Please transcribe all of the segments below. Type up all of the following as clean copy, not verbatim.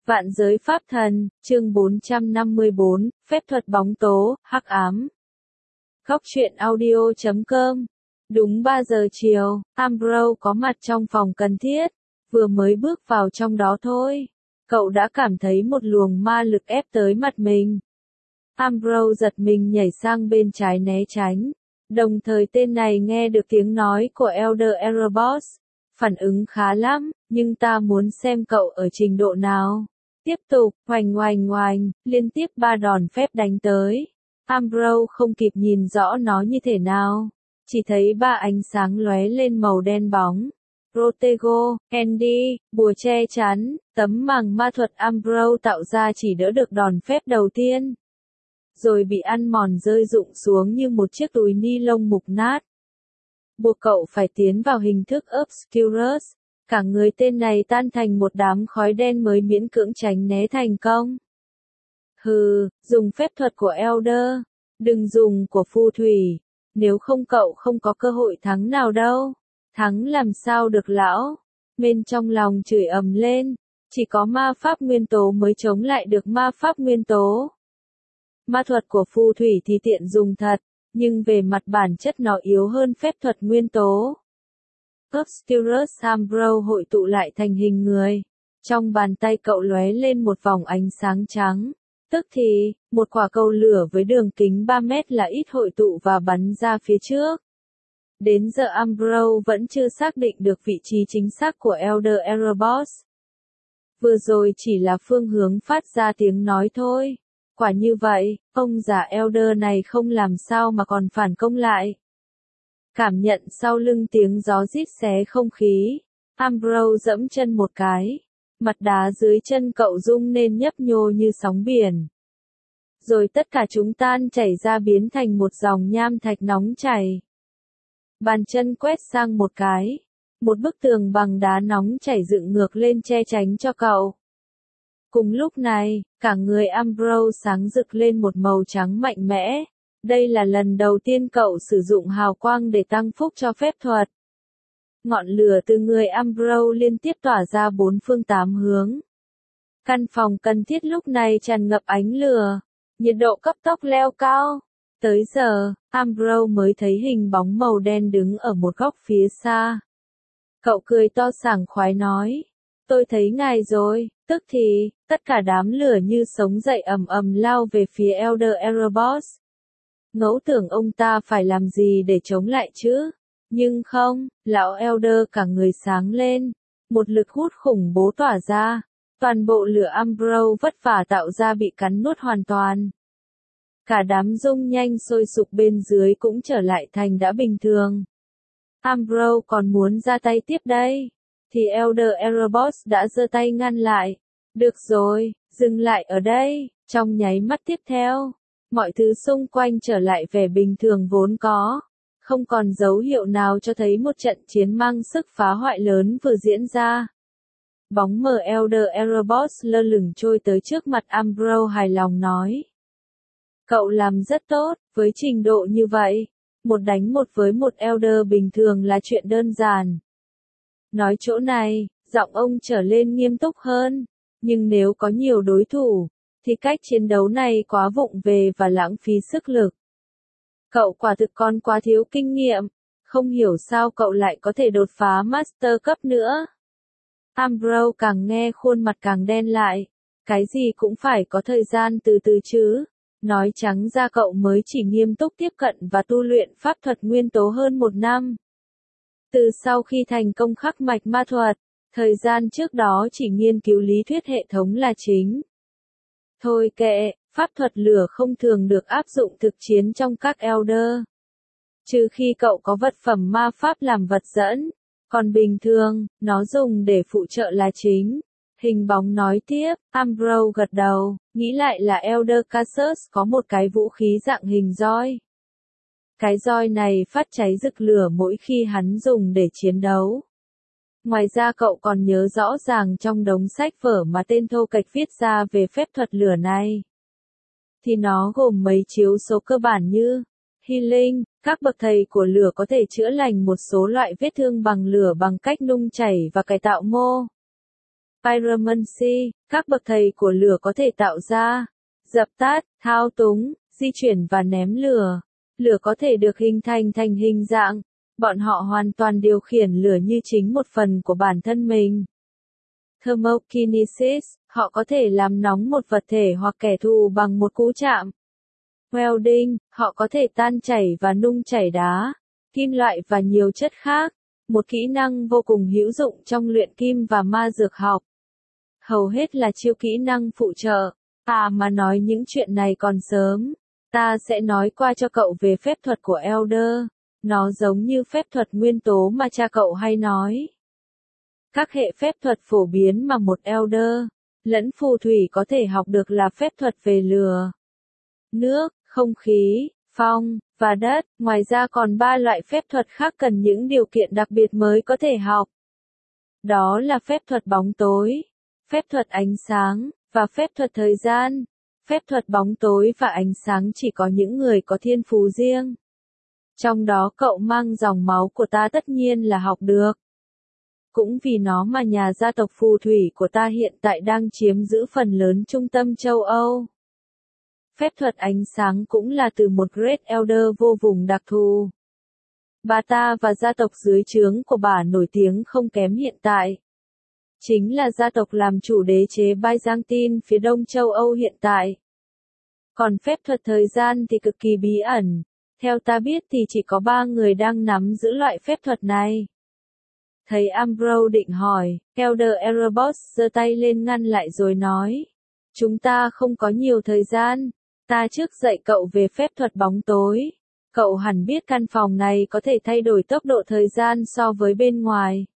Vạn giới pháp thần, chương 454, phép thuật bóng tố, hắc ám. Góc truyện audio.com. Đúng 3 giờ chiều, Ambrose có mặt trong phòng cần thiết. Vừa mới bước vào trong đó thôi, cậu đã cảm thấy một luồng ma lực ép tới mặt mình. Ambrose giật mình nhảy sang bên trái né tránh. Đồng thời tên này nghe được tiếng nói của Elder Erebos. Phản ứng khá lắm, nhưng ta muốn xem cậu ở trình độ nào. Tiếp tục, oành, liên tiếp 3 đòn phép đánh tới. Ambrose không kịp nhìn rõ nó như thế nào. Chỉ thấy 3 ánh sáng lóe lên màu đen bóng. Protego, Andy, bùa che chắn, tấm màng ma thuật Ambrose tạo ra chỉ đỡ được đòn phép đầu tiên. Rồi bị ăn mòn rơi rụng xuống như một chiếc túi ni lông mục nát. Buộc cậu phải tiến vào hình thức Obscurus. Cả người tên này tan thành một đám khói đen mới miễn cưỡng tránh né thành công. Hừ, dùng phép thuật của Elder. Đừng dùng của phù thủy. Nếu không cậu không có cơ hội thắng nào đâu. Thắng làm sao được lão. Bên trong lòng chửi ầm lên. Chỉ có ma pháp nguyên tố mới chống lại được ma pháp nguyên tố. Ma thuật của phù thủy thì tiện dùng thật. Nhưng về mặt bản chất nó yếu hơn phép thuật nguyên tố. Obscurus Ambrose hội tụ lại thành hình người. Trong bàn tay cậu lóe lên một vòng ánh sáng trắng. Tức thì, một quả cầu lửa với đường kính 3 mét là ít hội tụ và bắn ra phía trước. Đến giờ Ambrose vẫn chưa xác định được vị trí chính xác của Elder Erebos. Vừa rồi chỉ là phương hướng phát ra tiếng nói thôi. Quả như vậy, ông già Elder này không làm sao mà còn phản công lại. Cảm nhận sau lưng tiếng gió rít xé không khí. Ambrose giẫm chân một cái. Mặt đá dưới chân cậu rung nên nhấp nhô như sóng biển. Rồi tất cả chúng tan chảy ra biến thành một dòng nham thạch nóng chảy. Bàn chân quét sang một cái. Một bức tường bằng đá nóng chảy dựng ngược lên che chắn cho cậu. Cùng lúc này, cả người Ambrose sáng rực lên một màu trắng mạnh mẽ. Đây là lần đầu tiên cậu sử dụng hào quang để tăng phúc cho phép thuật. Ngọn lửa từ người Ambrose liên tiếp tỏa ra 4 phương 8 hướng. Căn phòng cần thiết lúc này tràn ngập ánh lửa. Nhiệt độ cấp tốc leo cao. Tới giờ, Ambrose mới thấy hình bóng màu đen đứng ở một góc phía xa. Cậu cười to sảng khoái nói. Tôi thấy ngài rồi. Tức thì, tất cả đám lửa như sống dậy ầm ầm lao về phía Elder Erebos. Ngẫu tưởng ông ta phải làm gì để chống lại chứ? Nhưng không, lão Elder cả người sáng lên. Một lực hút khủng bố tỏa ra. Toàn bộ lửa Ambrose vất vả tạo ra bị cắn nuốt hoàn toàn. Cả đám dung nhanh sôi sục bên dưới cũng trở lại thành đã bình thường. Ambrose còn muốn ra tay tiếp đây. Thì Elder Erebos đã giơ tay ngăn lại. Được rồi, dừng lại ở đây. Trong nháy mắt tiếp theo, mọi thứ xung quanh trở lại vẻ bình thường vốn có. Không còn dấu hiệu nào cho thấy một trận chiến mang sức phá hoại lớn vừa diễn ra. Bóng mờ Elder Erebos lơ lửng trôi tới trước mặt Ambrose hài lòng nói. Cậu làm rất tốt, với trình độ như vậy. Một đánh một với một Elder bình thường là chuyện đơn giản. Nói chỗ này, giọng ông trở lên nghiêm túc hơn. Nhưng nếu có nhiều đối thủ, thì cách chiến đấu này quá vụng về và lãng phí sức lực. Cậu quả thực còn quá thiếu kinh nghiệm, không hiểu sao cậu lại có thể đột phá Master cấp nữa. Ambrose càng nghe khuôn mặt càng đen lại, cái gì cũng phải có thời gian từ từ chứ. Nói trắng ra cậu mới chỉ nghiêm túc tiếp cận và tu luyện pháp thuật nguyên tố hơn 1 năm. Từ sau khi thành công khắc mạch ma thuật, thời gian trước đó chỉ nghiên cứu lý thuyết hệ thống là chính. Thôi kệ, pháp thuật lửa không thường được áp dụng thực chiến trong các Elder. Trừ khi cậu có vật phẩm ma pháp làm vật dẫn, còn bình thường, nó dùng để phụ trợ là chính. Hình bóng nói tiếp, Ambrose gật đầu, nghĩ lại là Elder Cassius có một cái vũ khí dạng hình roi. Cái roi này phát cháy rực lửa mỗi khi hắn dùng để chiến đấu. Ngoài ra cậu còn nhớ rõ ràng trong đống sách vở mà tên thô kệch viết ra về phép thuật lửa này. Thì nó gồm mấy chiếu số cơ bản như healing, các bậc thầy của lửa có thể chữa lành một số loại vết thương bằng lửa bằng cách nung chảy và cải tạo mô. pyromancy, các bậc thầy của lửa có thể tạo ra, dập tắt, thao túng, di chuyển và ném lửa. Lửa có thể được hình thành thành hình dạng. Bọn họ hoàn toàn điều khiển lửa như chính một phần của bản thân mình. Thermokinesis, họ có thể làm nóng một vật thể hoặc kẻ thù bằng một cú chạm. Welding, họ có thể tan chảy và nung chảy đá, kim loại và nhiều chất khác. Một kỹ năng vô cùng hữu dụng trong luyện kim và ma dược học. Hầu hết là chiêu kỹ năng phụ trợ. Mà nói những chuyện này còn sớm. Ta sẽ nói qua cho cậu về phép thuật của Elder. Nó giống như phép thuật nguyên tố mà cha cậu hay nói. Các hệ phép thuật phổ biến mà một Elder lẫn phù thủy có thể học được là phép thuật về lửa, nước, không khí, phong, và đất. Ngoài ra còn 3 loại phép thuật khác cần những điều kiện đặc biệt mới có thể học. Đó là phép thuật bóng tối, phép thuật ánh sáng, và phép thuật thời gian. Phép thuật bóng tối và ánh sáng chỉ có những người có thiên phú riêng. Trong đó cậu mang dòng máu của ta tất nhiên là học được. Cũng vì nó mà nhà gia tộc phù thủy của ta hiện tại đang chiếm giữ phần lớn trung tâm châu Âu. Phép thuật ánh sáng cũng là từ một Great Elder vô vùng đặc thù. Bà ta và gia tộc dưới trướng của bà nổi tiếng không kém hiện tại. Chính là gia tộc làm chủ đế chế Byzantine phía đông châu Âu hiện tại. Còn phép thuật thời gian thì cực kỳ bí ẩn. Theo ta biết thì chỉ có 3 người đang nắm giữ loại phép thuật này. Thầy Ambrose định hỏi, Elder Erebos giơ tay lên ngăn lại rồi nói. Chúng ta không có nhiều thời gian. Ta trước dạy cậu về phép thuật bóng tối. Cậu hẳn biết căn phòng này có thể thay đổi tốc độ thời gian so với bên ngoài.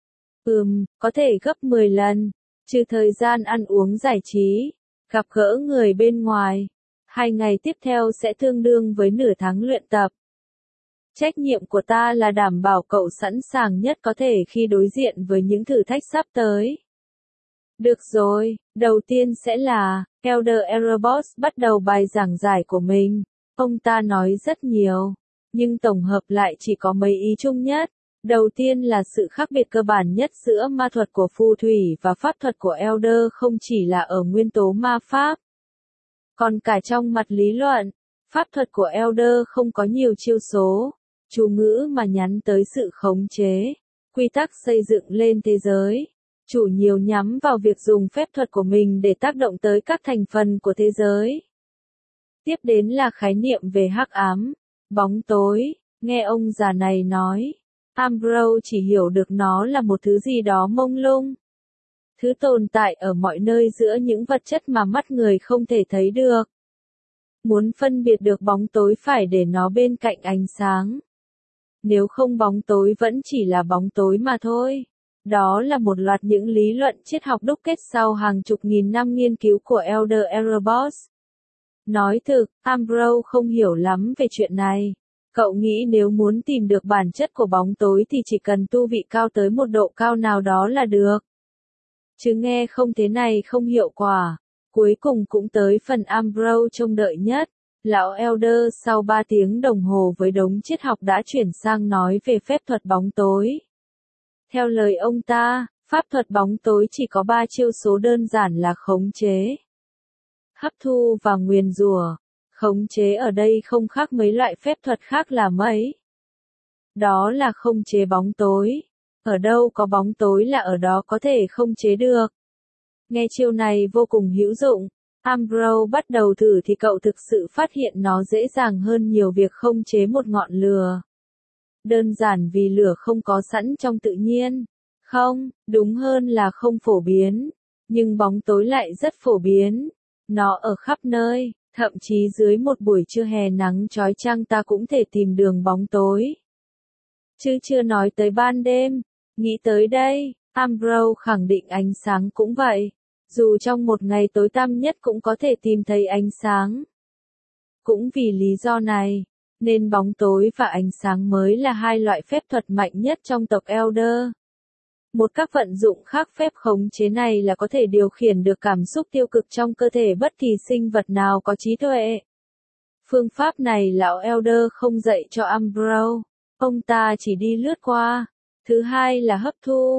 Có thể gấp 10 lần. Trừ thời gian ăn uống giải trí, gặp gỡ người bên ngoài. 2 ngày tiếp theo sẽ tương đương với nửa tháng luyện tập. Trách nhiệm của ta là đảm bảo cậu sẵn sàng nhất có thể khi đối diện với những thử thách sắp tới. Được rồi, đầu tiên sẽ là, Elder Erebos bắt đầu bài giảng giải của mình. Ông ta nói rất nhiều, nhưng tổng hợp lại chỉ có mấy ý chung nhất. Đầu tiên là sự khác biệt cơ bản nhất giữa ma thuật của phù thủy và pháp thuật của Elder không chỉ là ở nguyên tố ma pháp. Còn cả trong mặt lý luận, pháp thuật của Elder không có nhiều chiêu số, chú ngữ mà nhắm tới sự khống chế, quy tắc xây dựng lên thế giới. Chủ nhiều nhắm vào việc dùng phép thuật của mình để tác động tới các thành phần của thế giới. Tiếp đến là khái niệm về hắc ám, bóng tối. Nghe ông già này nói, Ambrose chỉ hiểu được nó là một thứ gì đó mông lung. Thứ tồn tại ở mọi nơi giữa những vật chất mà mắt người không thể thấy được. Muốn phân biệt được bóng tối phải để nó bên cạnh ánh sáng. Nếu không bóng tối vẫn chỉ là bóng tối mà thôi. Đó là một loạt những lý luận triết học đúc kết sau hàng chục nghìn năm nghiên cứu của Elder Erebos. Nói thực, Ambrose không hiểu lắm về chuyện này. Cậu nghĩ nếu muốn tìm được bản chất của bóng tối thì chỉ cần tu vị cao tới một độ cao nào đó là được. Chứ nghe không thế này không hiệu quả. Cuối cùng cũng tới phần Ambrose trông đợi nhất. Lão Elder sau 3 tiếng đồng hồ với đống triết học đã chuyển sang nói về phép thuật bóng tối. Theo lời ông ta, pháp thuật bóng tối chỉ có 3 chiêu số đơn giản là khống chế, hấp thu và nguyền rủa. Khống chế ở đây không khác mấy loại phép thuật khác là mấy. Đó là khống chế bóng tối. Ở đâu có bóng tối là ở đó có thể khống chế được. Nghe chiêu này vô cùng hữu dụng. Ambrose bắt đầu thử thì cậu thực sự phát hiện nó dễ dàng hơn nhiều việc khống chế một ngọn lửa. Đơn giản vì lửa không có sẵn trong tự nhiên. Không, đúng hơn là không phổ biến. Nhưng bóng tối lại rất phổ biến. Nó ở khắp nơi, thậm chí dưới một buổi trưa hè nắng chói chang ta cũng thể tìm đường bóng tối. Chứ chưa nói tới ban đêm. Nghĩ tới đây, Ambrose khẳng định ánh sáng cũng vậy. Dù trong một ngày tối tăm nhất cũng có thể tìm thấy ánh sáng. Cũng vì lý do này, nên bóng tối và ánh sáng mới là 2 loại phép thuật mạnh nhất trong tộc Elder. Một các vận dụng khác phép khống chế này là có thể điều khiển được cảm xúc tiêu cực trong cơ thể bất kỳ sinh vật nào có trí tuệ. Phương pháp này lão Elder không dạy cho Ambrose, ông ta chỉ đi lướt qua. Thứ hai là hấp thu.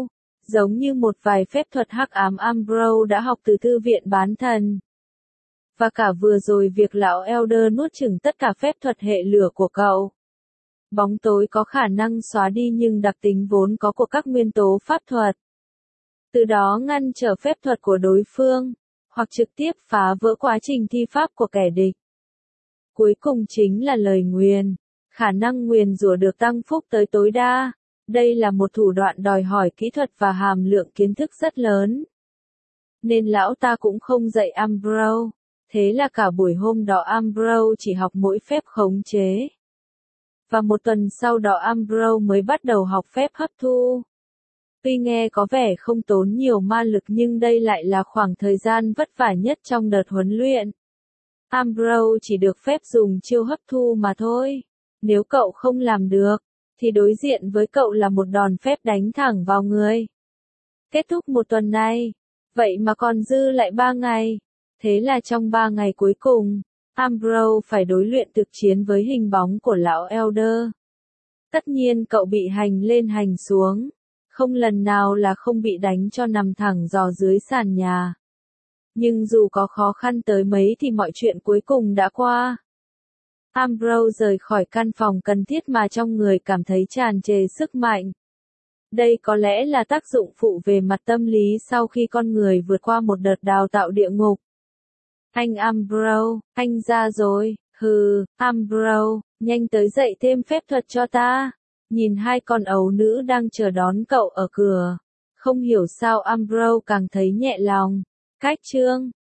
Giống như một vài phép thuật hắc ám Ambrose đã học từ thư viện bán thần. Và cả vừa rồi việc lão Elder nuốt chửng tất cả phép thuật hệ lửa của cậu. Bóng tối có khả năng xóa đi nhưng đặc tính vốn có của các nguyên tố pháp thuật. Từ đó ngăn trở phép thuật của đối phương, hoặc trực tiếp phá vỡ quá trình thi pháp của kẻ địch. Cuối cùng chính là lời nguyền. Khả năng nguyền rủa được tăng phúc tới tối đa. Đây là một thủ đoạn đòi hỏi kỹ thuật và hàm lượng kiến thức rất lớn. Nên lão ta cũng không dạy Ambrose. Thế là cả buổi hôm đó Ambrose chỉ học mỗi phép khống chế. Và một tuần sau đó Ambrose mới bắt đầu học phép hấp thu. Tuy nghe có vẻ không tốn nhiều ma lực nhưng đây lại là khoảng thời gian vất vả nhất trong đợt huấn luyện. Ambrose chỉ được phép dùng chiêu hấp thu mà thôi. Nếu cậu không làm được, thì đối diện với cậu là một đòn phép đánh thẳng vào người. Kết thúc một tuần này, vậy mà còn dư lại 3 ngày. Thế là trong 3 ngày cuối cùng, Ambrose phải đối luyện thực chiến với hình bóng của lão Elder. Tất nhiên cậu bị hành lên hành xuống. Không lần nào là không bị đánh cho nằm thẳng giò dưới sàn nhà. Nhưng dù có khó khăn tới mấy thì mọi chuyện cuối cùng đã qua. Ambrose rời khỏi căn phòng cần thiết mà trong người cảm thấy tràn trề sức mạnh. Đây có lẽ là tác dụng phụ về mặt tâm lý sau khi con người vượt qua một đợt đào tạo địa ngục. Anh Ambrose, anh ra rồi, hừ, Ambrose, nhanh tới dạy thêm phép thuật cho ta. Nhìn hai con ấu nữ đang chờ đón cậu ở cửa. Không hiểu sao Ambrose càng thấy nhẹ lòng. Cách chương